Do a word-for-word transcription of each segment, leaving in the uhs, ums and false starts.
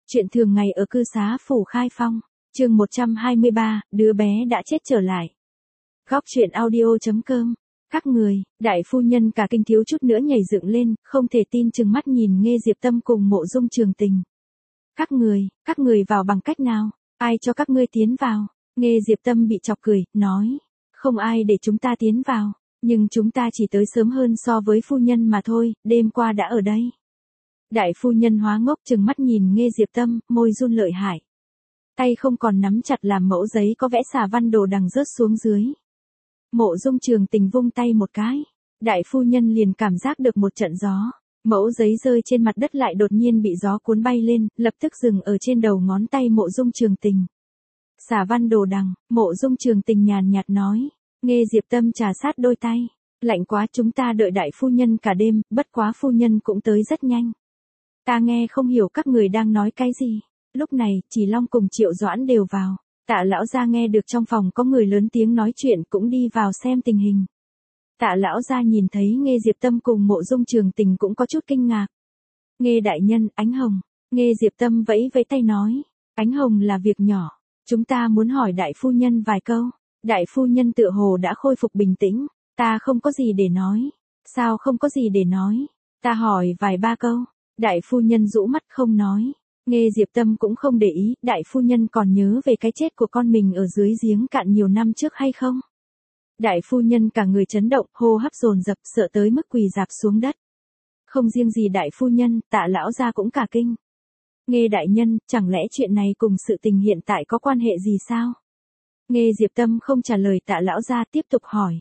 Chuyện thường ngày ở cư xá phủ Khai Phong, chương một trăm hai mươi ba, đứa bé đã chết trở lại. Góc truyện audio.com. Các người, đại phu nhân cả kinh thiếu chút nữa nhảy dựng lên, không thể tin chừng mắt nhìn Nghê Diệp Tâm cùng Mộ Dung Trường Tình. Các người, các người vào bằng cách nào? Ai cho các ngươi tiến vào? Nghê Diệp Tâm bị chọc cười, nói. Không ai để chúng ta tiến vào, nhưng chúng ta chỉ tới sớm hơn so với phu nhân mà thôi, đêm qua đã ở đây. Đại phu nhân hóa ngốc chừng mắt nhìn Nghê Diệp Tâm, môi run lợi hại. Tay không còn nắm chặt làm mẫu giấy có vẽ xà văn đồ đằng rớt xuống dưới. Mộ Dung Trường Tình vung tay một cái. Đại phu nhân liền cảm giác được một trận gió. Mẫu giấy rơi trên mặt đất lại đột nhiên bị gió cuốn bay lên, lập tức dừng ở trên đầu ngón tay Mộ Dung Trường Tình. Xà văn đồ đằng, Mộ Dung Trường Tình nhàn nhạt nói. Nghê Diệp Tâm trà sát đôi tay. Lạnh quá, chúng ta đợi đại phu nhân cả đêm, bất quá phu nhân cũng tới rất nhanh. Ta nghe không hiểu các người đang nói cái gì. Lúc này, Chỉ Long cùng Triệu Doãn đều vào. Tạ lão gia nghe được trong phòng có người lớn tiếng nói chuyện cũng đi vào xem tình hình. Tạ lão gia nhìn thấy Nghê Diệp Tâm cùng Mộ Dung Trường Tình cũng có chút kinh ngạc. Nghê đại nhân, Ánh Hồng. Nghê Diệp Tâm vẫy vẫy tay nói. Ánh Hồng là việc nhỏ. Chúng ta muốn hỏi đại phu nhân vài câu. Đại phu nhân tựa hồ đã khôi phục bình tĩnh. Ta không có gì để nói. Sao không có gì để nói? Ta hỏi vài ba câu. Đại phu nhân rũ mắt không nói. Nghê Diệp Tâm cũng không để ý, đại phu nhân còn nhớ về cái chết của con mình ở dưới giếng cạn nhiều năm trước hay không? Đại phu nhân cả người chấn động, hô hấp dồn dập, sợ tới mức quỳ rạp xuống đất. Không riêng gì đại phu nhân, Tạ lão gia cũng cả kinh. Nghê đại nhân, chẳng lẽ chuyện này cùng sự tình hiện tại có quan hệ gì sao? Nghê Diệp Tâm không trả lời Tạ lão gia, tiếp tục hỏi.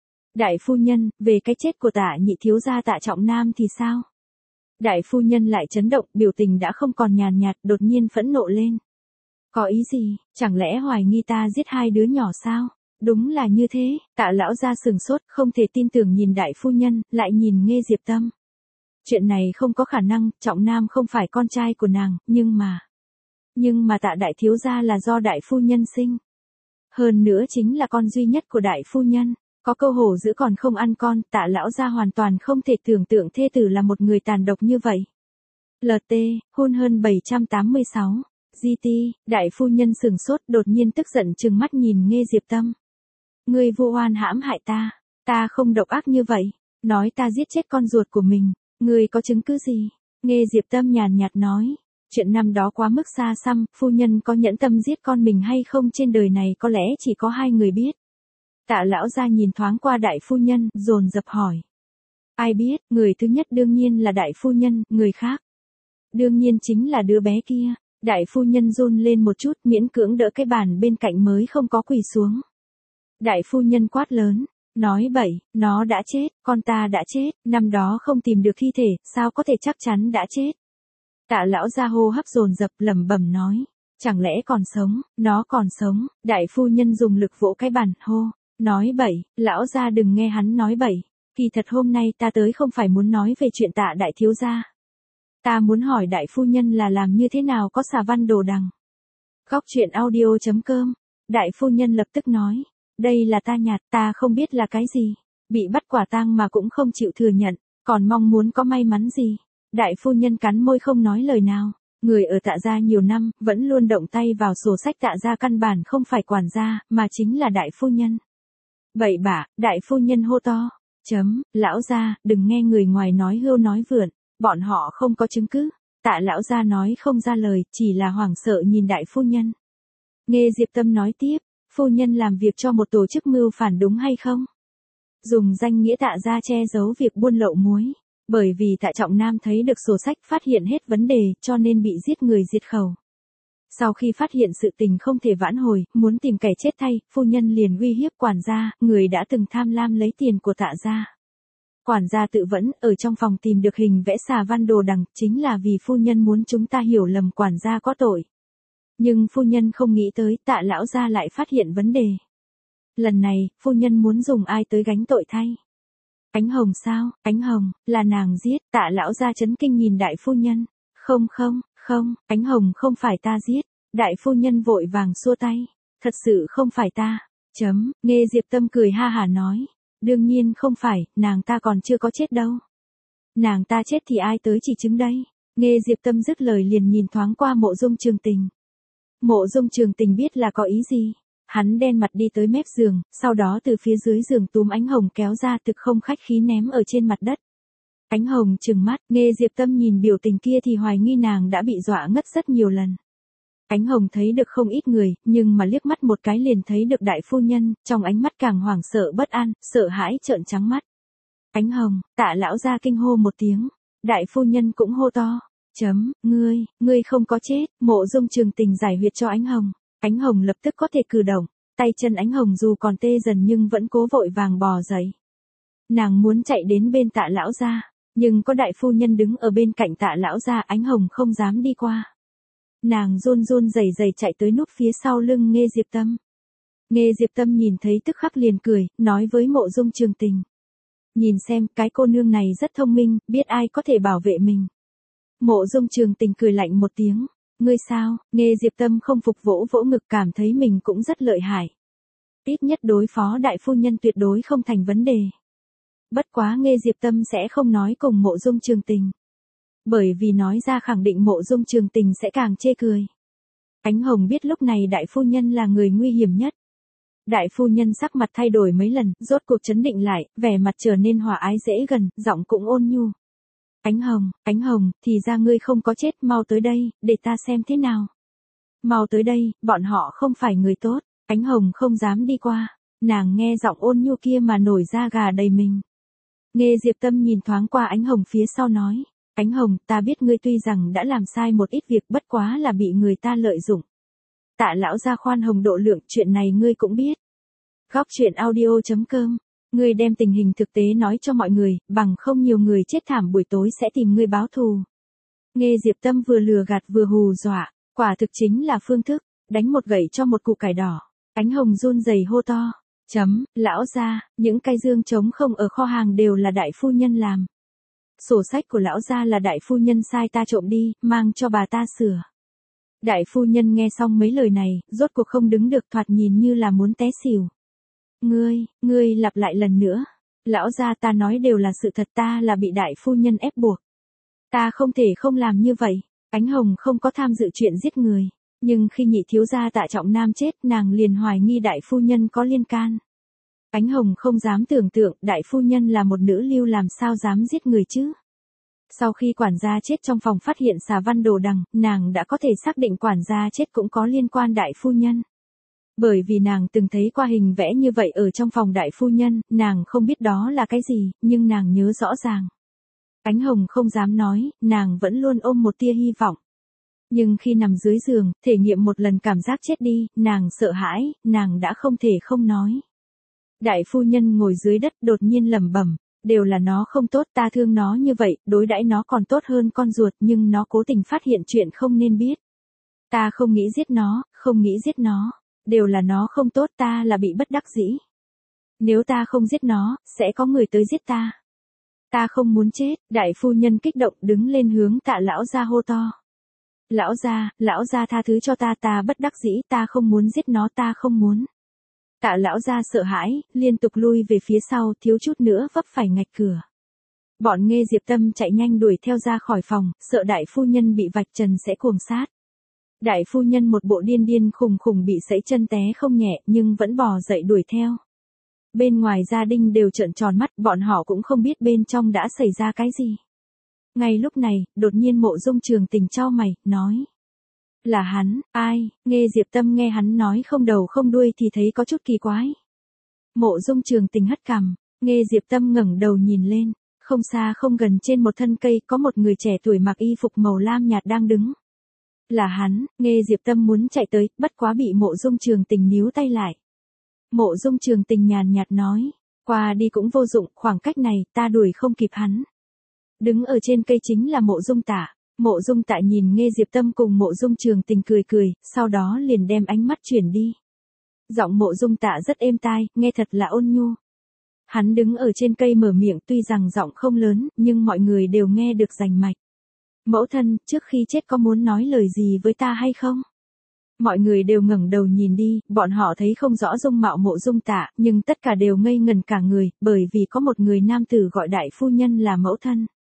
Đại phu nhân, về cái chết của Tạ nhị thiếu gia Tạ Trọng Nam thì sao? Đại phu nhân lại chấn động, biểu tình đã không còn nhàn nhạt, đột nhiên phẫn nộ lên. Có ý gì, chẳng lẽ hoài nghi ta giết hai đứa nhỏ sao? Đúng là như thế. Tạ lão gia sừng sốt, không thể tin tưởng nhìn đại phu nhân, lại nhìn Nghê Diệp Tâm. Chuyện này không có khả năng, Trọng Nam không phải con trai của nàng, nhưng mà... Nhưng mà Tạ đại thiếu gia là do đại phu nhân sinh. Hơn nữa chính là con duy nhất của đại phu nhân. Có câu hổ dữ còn không ăn con, Tạ lão gia hoàn toàn không thể tưởng tượng thê tử là một người tàn độc như vậy. lờ tê, hôn hơn bảy trăm tám mươi sáu. giê tê, đại phu nhân sừng sốt, đột nhiên tức giận trừng mắt nhìn Nghê Diệp Tâm. Ngươi vu oan hãm hại ta, ta không độc ác như vậy, nói ta giết chết con ruột của mình, ngươi có chứng cứ gì? Nghê Diệp Tâm nhàn nhạt nói, chuyện năm đó quá mức xa xăm, phu nhân có nhẫn tâm giết con mình hay không trên đời này có lẽ chỉ có hai người biết. Tạ lão gia nhìn thoáng qua đại phu nhân, dồn dập hỏi. Ai biết, người thứ nhất đương nhiên là đại phu nhân, người khác. Đương nhiên chính là đứa bé kia. Đại phu nhân run lên một chút, miễn cưỡng đỡ cái bàn bên cạnh mới không có quỳ xuống. Đại phu nhân quát lớn, nói bậy, nó đã chết, con ta đã chết, năm đó không tìm được thi thể, sao có thể chắc chắn đã chết. Tạ lão gia hô hấp dồn dập lẩm bẩm nói, chẳng lẽ còn sống, nó còn sống. Đại phu nhân dùng lực vỗ cái bàn, hô. Nói bậy, lão gia đừng nghe hắn nói bậy, kỳ thật hôm nay ta tới không phải muốn nói về chuyện Tạ đại thiếu gia. Ta muốn hỏi đại phu nhân là làm như thế nào có xà văn đồ đằng. Góc truyện audio.com, đại phu nhân lập tức nói, đây là ta nhặt, ta không biết là cái gì, bị bắt quả tang mà cũng không chịu thừa nhận, còn mong muốn có may mắn gì. Đại phu nhân cắn môi không nói lời nào, người ở Tạ gia nhiều năm, vẫn luôn động tay vào sổ sách Tạ gia căn bản không phải quản gia, mà chính là đại phu nhân. Bậy bạ, đại phu nhân hô to, chấm, lão gia, đừng nghe người ngoài nói hưu nói vượn, bọn họ không có chứng cứ. Tạ lão gia nói không ra lời, chỉ là hoảng sợ nhìn đại phu nhân. Nghê Diệp Tâm nói tiếp, phu nhân làm việc cho một tổ chức mưu phản đúng hay không? Dùng danh nghĩa Tạ gia che giấu việc buôn lậu muối, bởi vì Tạ Trọng Nam thấy được sổ sách phát hiện hết vấn đề, cho nên bị giết người diệt khẩu. Sau khi phát hiện sự tình không thể vãn hồi, muốn tìm kẻ chết thay, phu nhân liền uy hiếp quản gia, người đã từng tham lam lấy tiền của Tạ gia. Quản gia tự vẫn, ở trong phòng tìm được hình vẽ xà văn đồ đằng, chính là vì phu nhân muốn chúng ta hiểu lầm quản gia có tội. Nhưng phu nhân không nghĩ tới, Tạ lão gia lại phát hiện vấn đề. Lần này, phu nhân muốn dùng ai tới gánh tội thay? Ánh Hồng sao? Ánh Hồng, là nàng giết. Tạ lão gia chấn kinh nhìn đại phu nhân. Không không, không, Ánh Hồng không phải ta giết. Đại phu nhân vội vàng xua tay. Thật sự không phải ta. Chấm, Nghê Diệp Tâm cười ha hả nói. Đương nhiên không phải, nàng ta còn chưa có chết đâu. Nàng ta chết thì ai tới chỉ chứng đây? Nghe Diệp Tâm dứt lời liền nhìn thoáng qua Mộ Dung Trường Tình. Mộ Dung Trường Tình biết là có ý gì. Hắn đen mặt đi tới mép giường, sau đó từ phía dưới giường túm Ánh Hồng kéo ra thực không khách khí ném ở trên mặt đất. Ánh Hồng trừng mắt, Nghe Diệp Tâm nhìn biểu tình kia thì hoài nghi nàng đã bị dọa ngất rất nhiều lần. Ánh Hồng thấy được không ít người, nhưng mà liếc mắt một cái liền thấy được đại phu nhân, trong ánh mắt càng hoảng sợ bất an, sợ hãi trợn trắng mắt. Ánh Hồng, Tạ lão gia kinh hô một tiếng, đại phu nhân cũng hô to, chấm, ngươi, ngươi không có chết. Mộ Dung Trường Tình giải huyệt cho Ánh Hồng. Ánh Hồng lập tức có thể cử động, tay chân Ánh Hồng dù còn tê dần nhưng vẫn cố vội vàng bò dậy. Nàng muốn chạy đến bên Tạ lão gia, nhưng có đại phu nhân đứng ở bên cạnh Tạ lão gia, Ánh Hồng không dám đi qua. Nàng run run rẩy rẩy chạy tới núp phía sau lưng Nghe Diệp Tâm. Nghe Diệp Tâm nhìn thấy tức khắc liền cười, nói với Mộ Dung Trường Tình. Nhìn xem, cái cô nương này rất thông minh, biết ai có thể bảo vệ mình. Mộ Dung Trường Tình cười lạnh một tiếng. Ngươi sao? Nghe Diệp Tâm không phục, vỗ vỗ ngực, cảm thấy mình cũng rất lợi hại. Ít nhất đối phó đại phu nhân tuyệt đối không thành vấn đề. Bất quá Nghe Diệp Tâm sẽ không nói cùng Mộ Dung Trường Tình. Bởi vì nói ra khẳng định Mộ Dung Trường Tình sẽ càng chê cười. Ánh Hồng biết lúc này đại phu nhân là người nguy hiểm nhất. Đại phu nhân sắc mặt thay đổi mấy lần, rốt cuộc trấn định lại, vẻ mặt trở nên hòa ái dễ gần, giọng cũng ôn nhu. Ánh Hồng, Ánh Hồng, thì ra ngươi không có chết, mau tới đây, để ta xem thế nào. Mau tới đây, bọn họ không phải người tốt. Ánh Hồng không dám đi qua, nàng nghe giọng ôn nhu kia mà nổi da gà đầy mình. Nghe Diệp Tâm nhìn thoáng qua Ánh Hồng phía sau nói, Ánh Hồng, ta biết ngươi tuy rằng đã làm sai một ít việc, bất quá là bị người ta lợi dụng. Tạ lão gia khoan hồng độ lượng, chuyện này ngươi cũng biết. Góc truyện audio chấm com, ngươi đem tình hình thực tế nói cho mọi người, bằng không nhiều người chết thảm buổi tối sẽ tìm ngươi báo thù. Nghe Diệp Tâm vừa lừa gạt vừa hù dọa, quả thực chính là phương thức, đánh một gậy cho một củ cải đỏ. Ánh Hồng run rẩy hô to, chấm, lão gia, những cái dương trống không ở kho hàng đều là đại phu nhân làm. Sổ sách của lão gia là đại phu nhân sai ta trộm đi, mang cho bà ta sửa. Đại phu nhân nghe xong mấy lời này, rốt cuộc không đứng được, thoạt nhìn như là muốn té xỉu. Ngươi, ngươi lặp lại lần nữa. Lão gia, ta nói đều là sự thật, ta là bị đại phu nhân ép buộc. Ta không thể không làm như vậy. Ánh Hồng không có tham dự chuyện giết người. Nhưng khi nhị thiếu gia Tạ Trọng Nam chết, nàng liền hoài nghi đại phu nhân có liên can. Ánh Hồng không dám tưởng tượng, đại phu nhân là một nữ lưu làm sao dám giết người chứ. Sau khi quản gia chết trong phòng phát hiện xà văn đồ đằng, nàng đã có thể xác định quản gia chết cũng có liên quan đại phu nhân. Bởi vì nàng từng thấy qua hình vẽ như vậy ở trong phòng đại phu nhân, nàng không biết đó là cái gì, nhưng nàng nhớ rõ ràng. Ánh Hồng không dám nói, nàng vẫn luôn ôm một tia hy vọng. Nhưng khi nằm dưới giường, thể nghiệm một lần cảm giác chết đi, nàng sợ hãi, nàng đã không thể không nói. Đại phu nhân ngồi dưới đất đột nhiên lẩm bẩm, đều là nó không tốt, ta thương nó như vậy, đối đãi nó còn tốt hơn con ruột, nhưng nó cố tình phát hiện chuyện không nên biết. Ta không nghĩ giết nó, không nghĩ giết nó, đều là nó không tốt, ta là bị bất đắc dĩ. Nếu ta không giết nó, sẽ có người tới giết ta. Ta không muốn chết. Đại phu nhân kích động đứng lên hướng Tạ lão gia hô to. Lão gia, lão gia tha thứ cho ta, ta bất đắc dĩ, ta không muốn giết nó, ta không muốn. Tạ lão gia sợ hãi, liên tục lui về phía sau, thiếu chút nữa vấp phải ngạch cửa. Bọn Nghe Diệp Tâm chạy nhanh đuổi theo ra khỏi phòng, sợ đại phu nhân bị vạch trần sẽ cuồng sát. Đại phu nhân một bộ điên điên khùng khùng bị sẫy chân té không nhẹ, nhưng vẫn bò dậy đuổi theo. Bên ngoài gia đình đều trợn tròn mắt, bọn họ cũng không biết bên trong đã xảy ra cái gì. Ngay lúc này, đột nhiên Mộ Dung Trường Tình chau mày, nói. Là hắn, ai? Nghe Diệp Tâm nghe hắn nói không đầu không đuôi thì thấy có chút kỳ quái. Mộ Dung Trường Tình hất cằm, Nghe Diệp Tâm ngẩng đầu nhìn lên, không xa không gần trên một thân cây có một người trẻ tuổi mặc y phục màu lam nhạt đang đứng. Là hắn. Nghe Diệp Tâm muốn chạy tới, bất quá bị Mộ Dung Trường Tình níu tay lại. Mộ Dung Trường Tình nhàn nhạt nói, qua đi cũng vô dụng, khoảng cách này ta đuổi không kịp hắn. Đứng ở trên cây chính là Mộ Dung Tạ. Mộ Dung Tạ nhìn Nghe Diệp Tâm cùng Mộ Dung Trường Tình cười cười, sau đó liền đem ánh mắt chuyển đi. Giọng Mộ Dung Tạ rất êm tai, nghe thật là ôn nhu. Hắn đứng ở trên cây mở miệng, tuy rằng giọng không lớn, nhưng mọi người đều nghe được rành mạch. Mẫu thân, trước khi chết có muốn nói lời gì với ta hay không? Mọi người đều ngẩng đầu nhìn đi, bọn họ thấy không rõ dung mạo Mộ Dung Tạ, nhưng tất cả đều ngây ngần cả người, bởi vì có một người nam tử gọi đại phu nhân là mẫu thân.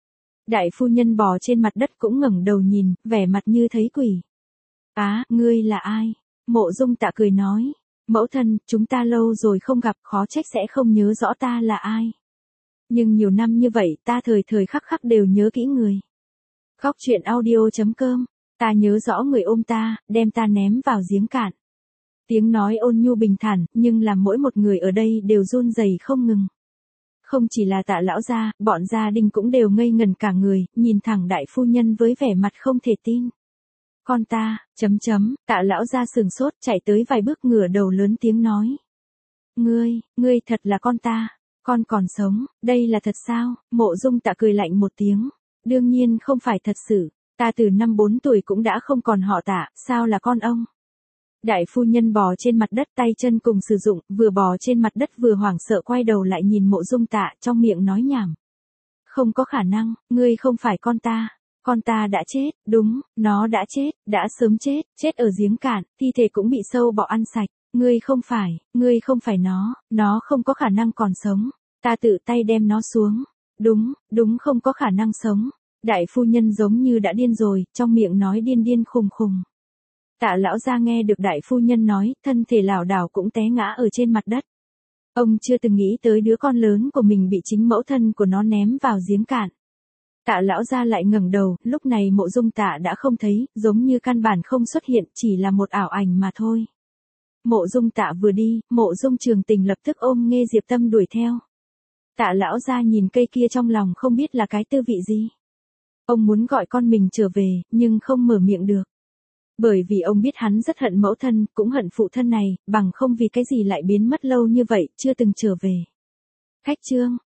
Đại phu nhân bò trên mặt đất cũng ngẩng đầu nhìn, vẻ mặt như thấy quỷ. Á, ngươi là ai? Mộ Dung Tạ cười nói. Mẫu thân, chúng ta lâu rồi không gặp, khó trách sẽ không nhớ rõ ta là ai. Nhưng nhiều năm như vậy, ta thời thời khắc khắc đều nhớ kỹ người. Góc truyện audio chấm com, ta nhớ rõ người ôm ta, đem ta ném vào giếng cạn. Tiếng nói ôn nhu bình thản, nhưng làm mỗi một người ở đây đều run rẩy không ngừng. Không chỉ là Tạ lão gia, bọn gia đình cũng đều ngây ngẩn cả người, nhìn thẳng đại phu nhân với vẻ mặt không thể tin. Con ta, chấm chấm, Tạ lão gia sừng sốt, chạy tới vài bước ngửa đầu lớn tiếng nói. Ngươi, ngươi thật là con ta, con còn sống, đây là thật sao? Mộ Dung Tạ cười lạnh một tiếng. Đương nhiên không phải thật sự, ta từ năm bốn tuổi cũng đã không còn họ Tạ, sao là con ông? Đại phu nhân bò trên mặt đất tay chân cùng sử dụng, vừa bò trên mặt đất vừa hoảng sợ quay đầu lại nhìn Mộ Dung Tạ trong miệng nói nhảm. Không có khả năng, ngươi không phải con ta, con ta đã chết, đúng, nó đã chết, đã sớm chết, chết ở giếng cạn, thi thể cũng bị sâu bọ ăn sạch, ngươi không phải, ngươi không phải nó, nó không có khả năng còn sống, ta tự tay đem nó xuống, đúng, đúng không có khả năng sống. Đại phu nhân giống như đã điên rồi, trong miệng nói điên điên khùng khùng. Tạ lão gia nghe được đại phu nhân nói, thân thể lảo đảo cũng té ngã ở trên mặt đất. Ông chưa từng nghĩ tới đứa con lớn của mình bị chính mẫu thân của nó ném vào giếng cạn. Tạ lão gia lại ngẩng đầu, lúc này Mộ Dung Tạ đã không thấy, giống như căn bản không xuất hiện, chỉ là một ảo ảnh mà thôi. Mộ Dung Tạ vừa đi, Mộ Dung Trường Tình lập tức ôm Nghê Diệp Tâm đuổi theo. Tạ lão gia nhìn cây kia trong lòng không biết là cái tư vị gì. Ông muốn gọi con mình trở về, nhưng không mở miệng được. Bởi vì ông biết hắn rất hận mẫu thân, cũng hận phụ thân này, bằng không vì cái gì lại biến mất lâu như vậy, chưa từng trở về. Khách chương